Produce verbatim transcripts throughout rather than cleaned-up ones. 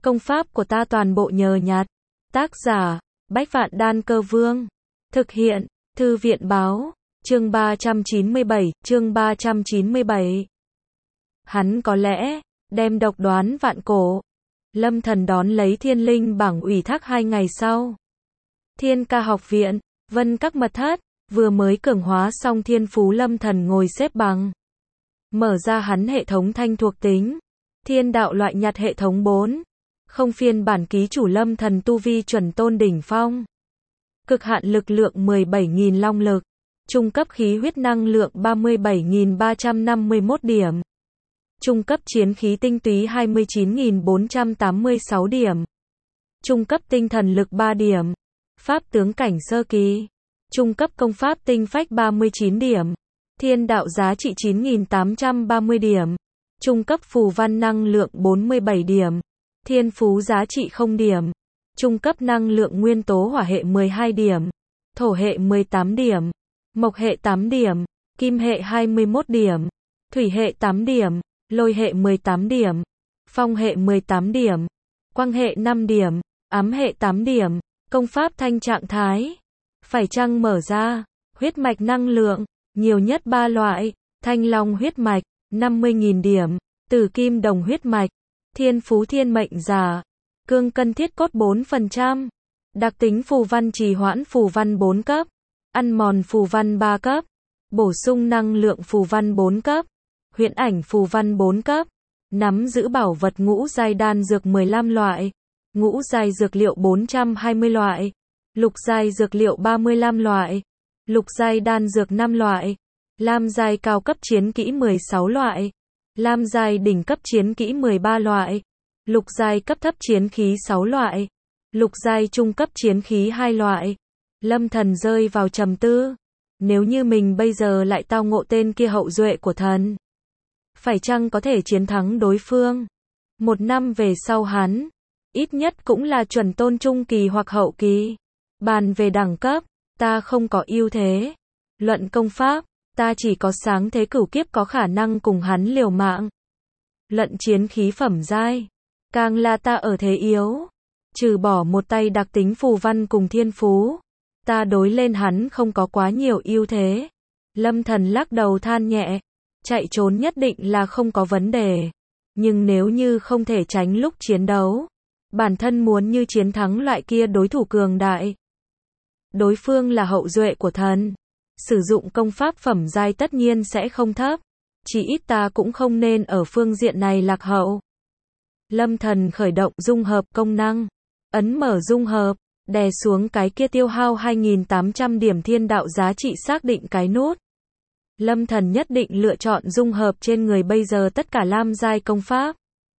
Công pháp của ta toàn bộ nhờ nhặt. Tác giả, Bách Vạn Đan Cơ Vương. Thực hiện, Thư viện Báo. Chương ba trăm chín mươi bảy, chương ba trăm chín mươi bảy. Hắn có lẽ đem độc đoán vạn cổ. Lâm Thần đón lấy Thiên Linh bảng ủy thác hai ngày sau. Thiên Ca học viện, Vân Các mật thất, vừa mới cường hóa xong thiên phú Lâm Thần ngồi xếp bằng. Mở ra hắn hệ thống thanh thuộc tính. Thiên đạo loại nhặt hệ thống bốn. Không phiên bản ký chủ Lâm Thần tu vi chuẩn tôn đỉnh phong. Cực hạn lực lượng mười bảy nghìn long lực. Trung cấp khí huyết năng lượng ba mươi bảy nghìn ba trăm năm mươi mốt điểm. Trung cấp chiến khí tinh túy hai mươi chín nghìn bốn trăm tám mươi sáu điểm. Trung cấp tinh thần lực ba điểm. Pháp tướng cảnh sơ kỳ. Trung cấp công pháp tinh phách ba mươi chín điểm. Thiên đạo giá trị chín nghìn tám trăm ba mươi điểm. Trung cấp phù văn năng lượng bốn mươi bảy điểm. Thiên phú giá trị không điểm. Trung cấp năng lượng nguyên tố hỏa hệ mười hai điểm. Thổ hệ mười tám điểm. Mộc hệ tám điểm. Kim hệ hai mươi mốt điểm. Thủy hệ tám điểm. Lôi hệ mười tám điểm. Phong hệ mười tám điểm. Quang hệ năm điểm. Ám hệ tám điểm. Công pháp thanh trạng thái. Phải chăng mở ra. Huyết mạch năng lượng. Nhiều nhất ba loại. Thanh long huyết mạch. năm mươi nghìn điểm. Tử kim đồng huyết mạch. Thiên phú thiên mệnh giả. Cương cân thiết cốt bốn phần trăm. Đặc tính phù văn trì hoãn phù văn bốn cấp. Ăn mòn phù văn ba cấp. Bổ sung năng lượng phù văn bốn cấp. Huyễn ảnh phù văn bốn cấp. Nắm giữ bảo vật ngũ giai đan dược mười lăm loại. Ngũ giai dược liệu bốn trăm hai mươi loại. Lục giai dược liệu ba mươi lăm loại. Lục giai đan dược năm loại. Lam giai cao cấp chiến kỹ mười sáu loại. Lam giai đỉnh cấp chiến kỹ mười ba loại. Lục giai cấp thấp chiến khí sáu loại. Lục giai trung cấp chiến khí hai loại. Lâm Thần rơi vào trầm tư. Nếu như mình bây giờ lại tao ngộ tên kia hậu duệ của thần, phải chăng có thể chiến thắng đối phương? Một năm về sau hắn, ít nhất cũng là chuẩn tôn trung kỳ hoặc hậu kỳ. Bàn về đẳng cấp, ta không có ưu thế. Luận công pháp, ta chỉ có sáng thế cửu kiếp có khả năng cùng hắn liều mạng. Luận chiến khí phẩm giai, càng là ta ở thế yếu. Trừ bỏ một tay đặc tính phù văn cùng thiên phú, ta đối lên hắn không có quá nhiều ưu thế. Lâm Thần lắc đầu than nhẹ. Chạy trốn nhất định là không có vấn đề. Nhưng nếu như không thể tránh lúc chiến đấu, bản thân muốn như chiến thắng loại kia đối thủ cường đại. Đối phương là hậu duệ của thần. Sử dụng công pháp phẩm giai tất nhiên sẽ không thấp. Chỉ ít ta cũng không nên ở phương diện này lạc hậu. Lâm Thần khởi động dung hợp công năng. Ấn mở dung hợp. Đè xuống cái kia tiêu hao hai nghìn tám trăm điểm thiên đạo giá trị xác định cái nút. Lâm Thần nhất định lựa chọn dung hợp trên người bây giờ tất cả lam giai công pháp.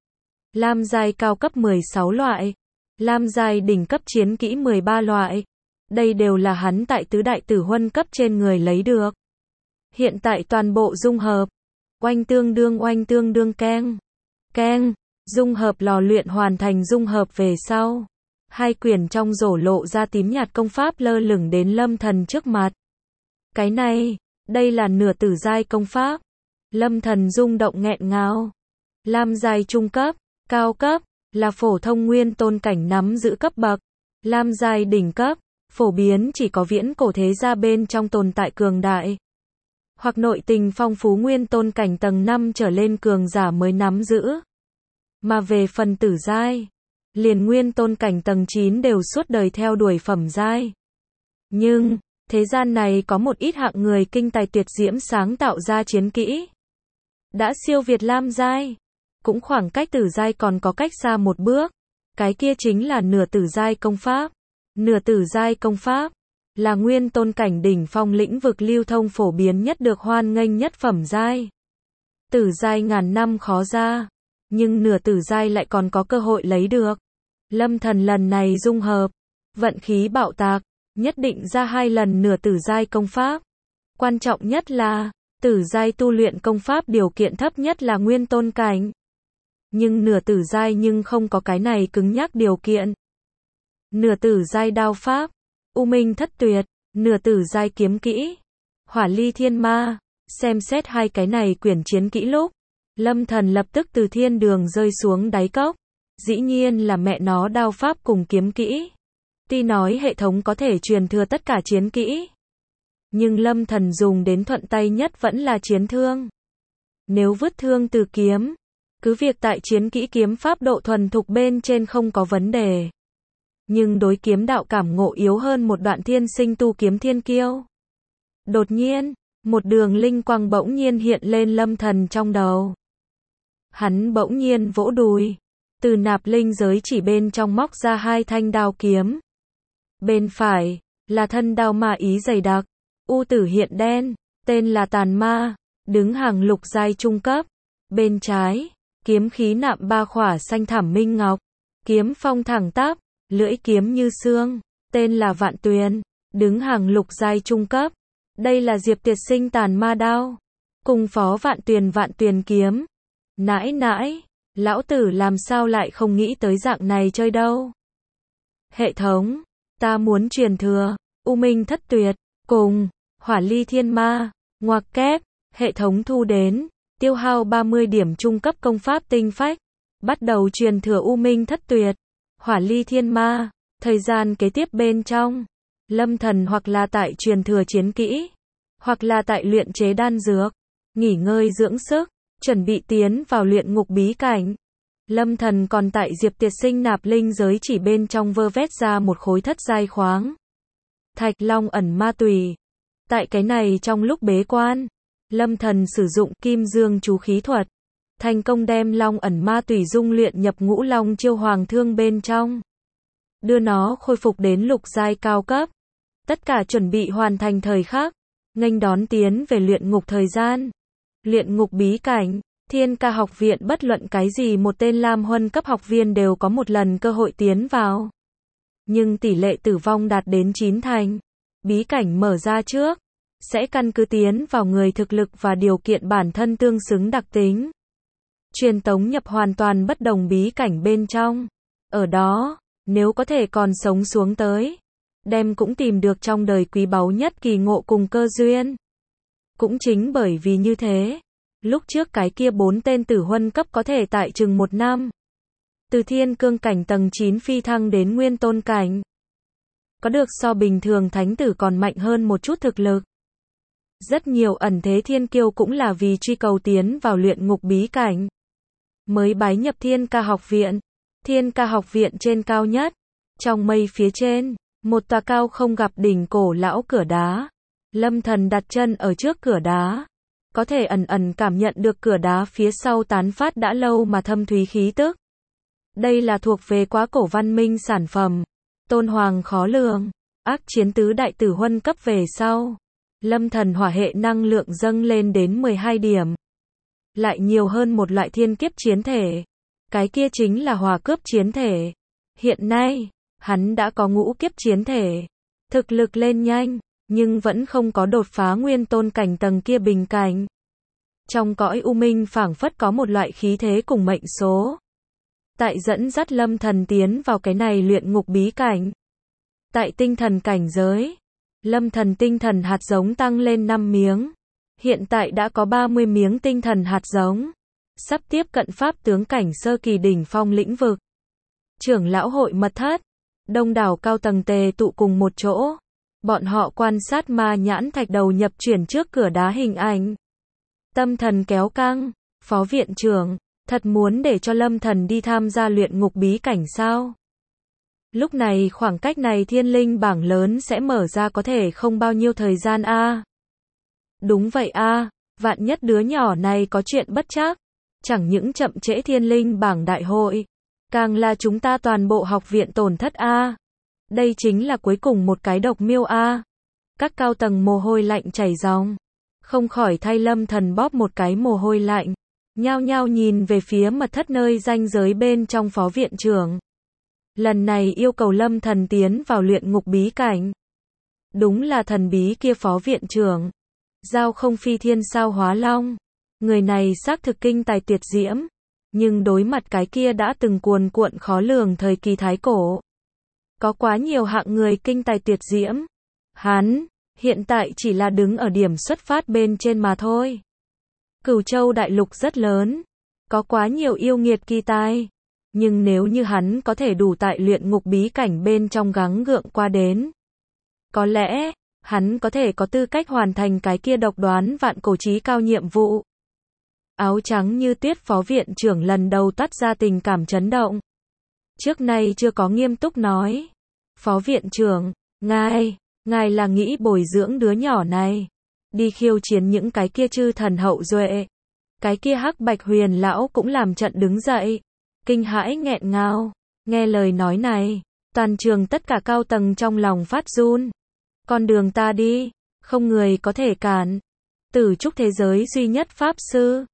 Lam giai cao cấp mười sáu loại. Lam giai đỉnh cấp chiến kỹ mười ba loại. Đây đều là hắn tại tứ đại tử huân cấp trên người lấy được. Hiện tại toàn bộ dung hợp. Oanh tương đương oanh tương đương keng. Keng. Dung hợp lò luyện hoàn thành dung hợp về sau. Hai quyển trong rổ lộ ra tím nhạt công pháp lơ lửng đến Lâm Thần trước mặt. Cái này, đây là nửa tử giai công pháp. Lâm Thần rung động nghẹn ngào. Lam giai trung cấp, cao cấp, là phổ thông nguyên tôn cảnh nắm giữ cấp bậc. Lam giai đỉnh cấp, phổ biến chỉ có viễn cổ thế gia bên trong tồn tại cường đại. Hoặc nội tình phong phú nguyên tôn cảnh tầng năm trở lên cường giả mới nắm giữ. Mà về phần tử giai, liền nguyên tôn cảnh tầng chín đều suốt đời theo đuổi phẩm giai. Nhưng, thế gian này có một ít hạng người kinh tài tuyệt diễm sáng tạo ra chiến kỹ. Đã siêu việt lam giai. Cũng khoảng cách tử giai còn có cách xa một bước. Cái kia chính là nửa tử giai công pháp. Nửa tử giai công pháp là nguyên tôn cảnh đỉnh phong lĩnh vực lưu thông phổ biến nhất được hoan nghênh nhất phẩm giai. Tử giai ngàn năm khó ra. Nhưng nửa tử giai lại còn có cơ hội lấy được. Lâm Thần lần này dung hợp. Vận khí bạo tạc. Nhất định ra hai lần nửa tử giai công pháp. Quan trọng nhất là, tử giai tu luyện công pháp điều kiện thấp nhất là nguyên tôn cảnh. Nhưng nửa tử giai nhưng không có cái này cứng nhắc điều kiện. Nửa tử giai đao pháp, U Minh thất tuyệt, nửa tử giai kiếm kỹ, Hỏa ly thiên ma. Xem xét hai cái này quyển chiến kỹ lúc, Lâm Thần lập tức từ thiên đường rơi xuống đáy cốc. Dĩ nhiên là mẹ nó đao pháp cùng kiếm kỹ. Tuy nói hệ thống có thể truyền thừa tất cả chiến kỹ, nhưng Lâm Thần dùng đến thuận tay nhất vẫn là chiến thương. Nếu vứt thương từ kiếm, cứ việc tại chiến kỹ kiếm pháp độ thuần thục bên trên không có vấn đề, nhưng đối kiếm đạo cảm ngộ yếu hơn một đoạn thiên sinh tu kiếm thiên kiêu. Đột nhiên, một đường linh quang bỗng nhiên hiện lên Lâm Thần trong đầu. Hắn bỗng nhiên vỗ đùi, từ nạp linh giới chỉ bên trong móc ra hai thanh đao kiếm. Bên phải là thân đao ma ý dày đặc, u tử hiện đen, tên là Tàn Ma, đứng hàng lục giai trung cấp. Bên trái, kiếm khí nạm ba khỏa xanh thảm minh ngọc, kiếm phong thẳng tắp, lưỡi kiếm như xương, tên là Vạn Tuyền, đứng hàng lục giai trung cấp. Đây là Diệp Tiệt Sinh Tàn Ma đao, cùng phó Vạn Tuyền Vạn Tuyền kiếm. Nãi nãi, lão tử làm sao lại không nghĩ tới dạng này chơi đâu. Hệ thống, ta muốn truyền thừa U Minh Thất Tuyệt cùng Hỏa Ly Thiên Ma. Ngoặc kép, hệ thống thu đến, tiêu hao ba mươi điểm trung cấp công pháp tinh phách, bắt đầu truyền thừa U Minh Thất Tuyệt, Hỏa Ly Thiên Ma. Thời gian kế tiếp bên trong, Lâm Thần hoặc là tại truyền thừa chiến kỹ, hoặc là tại luyện chế đan dược, nghỉ ngơi dưỡng sức, chuẩn bị tiến vào luyện ngục bí cảnh. Lâm Thần còn tại Diệp Tiệt Sinh nạp linh giới chỉ bên trong vơ vét ra một khối thất giai khoáng thạch long ẩn ma tùy. Tại cái này trong lúc bế quan, Lâm Thần sử dụng kim dương chú khí thuật, thành công đem long ẩn ma tùy dung luyện nhập ngũ long chiêu hoàng thương bên trong, đưa nó khôi phục đến lục giai cao cấp. Tất cả chuẩn bị hoàn thành thời khắc, nghênh đón tiến về luyện ngục thời gian. Luyện ngục bí cảnh, Thiên Ca học viện bất luận cái gì một tên Lam Huân cấp học viên đều có một lần cơ hội tiến vào. Nhưng tỷ lệ tử vong đạt đến chín thành. Bí cảnh mở ra trước, sẽ căn cứ tiến vào người thực lực và điều kiện bản thân tương xứng đặc tính, truyền tống nhập hoàn toàn bất đồng bí cảnh bên trong. Ở đó, nếu có thể còn sống xuống tới, đem cũng tìm được trong đời quý báu nhất kỳ ngộ cùng cơ duyên. Cũng chính bởi vì như thế, lúc trước cái kia bốn tên tử huân cấp có thể tại chừng một năm, từ thiên cương cảnh tầng chín phi thăng đến nguyên tôn cảnh, có được so bình thường thánh tử còn mạnh hơn một chút thực lực. Rất nhiều ẩn thế thiên kiêu cũng là vì truy cầu tiến vào luyện ngục bí cảnh, mới bái nhập Thiên Ca học viện. Thiên Ca học viện trên cao nhất, trong mây phía trên, một tòa cao không gặp đỉnh cổ lão cửa đá. Lâm Thần đặt chân ở trước cửa đá, có thể ẩn ẩn cảm nhận được cửa đá phía sau tán phát đã lâu mà thâm thúy khí tức. Đây là thuộc về quá cổ văn minh sản phẩm, tôn hoàng khó lường, ác chiến tứ đại tử huân cấp về sau. Lâm Thần hỏa hệ năng lượng dâng lên đến mười hai điểm. Lại nhiều hơn một loại thiên kiếp chiến thể. Cái kia chính là hỏa cướp chiến thể. Hiện nay, hắn đã có ngũ kiếp chiến thể. Thực lực lên nhanh, nhưng vẫn không có đột phá nguyên tôn cảnh tầng kia bình cảnh. Trong cõi u minh phảng phất có một loại khí thế cùng mệnh số, tại dẫn dắt Lâm Thần tiến vào cái này luyện ngục bí cảnh. Tại tinh thần cảnh giới, Lâm Thần tinh thần hạt giống tăng lên năm miếng. Hiện tại đã có ba mươi miếng tinh thần hạt giống, sắp tiếp cận pháp tướng cảnh sơ kỳ đỉnh phong lĩnh vực. Trưởng lão hội mật thất, đông đảo cao tầng tề tụ cùng một chỗ. Bọn họ quan sát ma nhãn thạch đầu nhập chuyển trước cửa đá hình ảnh. Tâm thần kéo căng, phó viện trưởng, thật muốn để cho Lâm Thần đi tham gia luyện ngục bí cảnh sao? Lúc này khoảng cách này thiên linh bảng lớn sẽ mở ra có thể không bao nhiêu thời gian a. À? Đúng vậy a, à, vạn nhất đứa nhỏ này có chuyện bất trắc, chẳng những chậm trễ thiên linh bảng đại hội, càng là chúng ta toàn bộ học viện tổn thất a. À? Đây chính là cuối cùng một cái độc miêu a. À? Các cao tầng mồ hôi lạnh chảy ròng, không khỏi thay Lâm Thần bóp một cái mồ hôi lạnh, nhao nhao nhìn về phía mật thất nơi ranh giới bên trong phó viện trưởng. Lần này yêu cầu Lâm Thần tiến vào luyện ngục bí cảnh. Đúng là thần bí kia phó viện trưởng, Giao Không Phi Thiên Sao Hóa Long. Người này xác thực kinh tài tuyệt diễm, nhưng đối mặt cái kia đã từng cuồn cuộn khó lường thời kỳ thái cổ, có quá nhiều hạng người kinh tài tuyệt diễm. Hắn, hiện tại chỉ là đứng ở điểm xuất phát bên trên mà thôi. Cửu Châu đại lục rất lớn, có quá nhiều yêu nghiệt kỳ tài. Nhưng nếu như hắn có thể đủ tại luyện ngục bí cảnh bên trong gắng gượng qua đến, có lẽ, hắn có thể có tư cách hoàn thành cái kia độc đoán vạn cổ chí cao nhiệm vụ. Áo trắng như tuyết phó viện trưởng lần đầu toát ra tình cảm chấn động. Trước nay chưa có nghiêm túc nói. Phó viện trưởng, ngài, ngài là nghĩ bồi dưỡng đứa nhỏ này, đi khiêu chiến những cái kia chư thần hậu duệ. Cái kia hắc bạch huyền lão cũng làm trận đứng dậy, kinh hãi nghẹn ngào, nghe lời nói này, toàn trường tất cả cao tầng trong lòng phát run. Con đường ta đi, không người có thể cản. Tử trúc thế giới duy nhất pháp sư,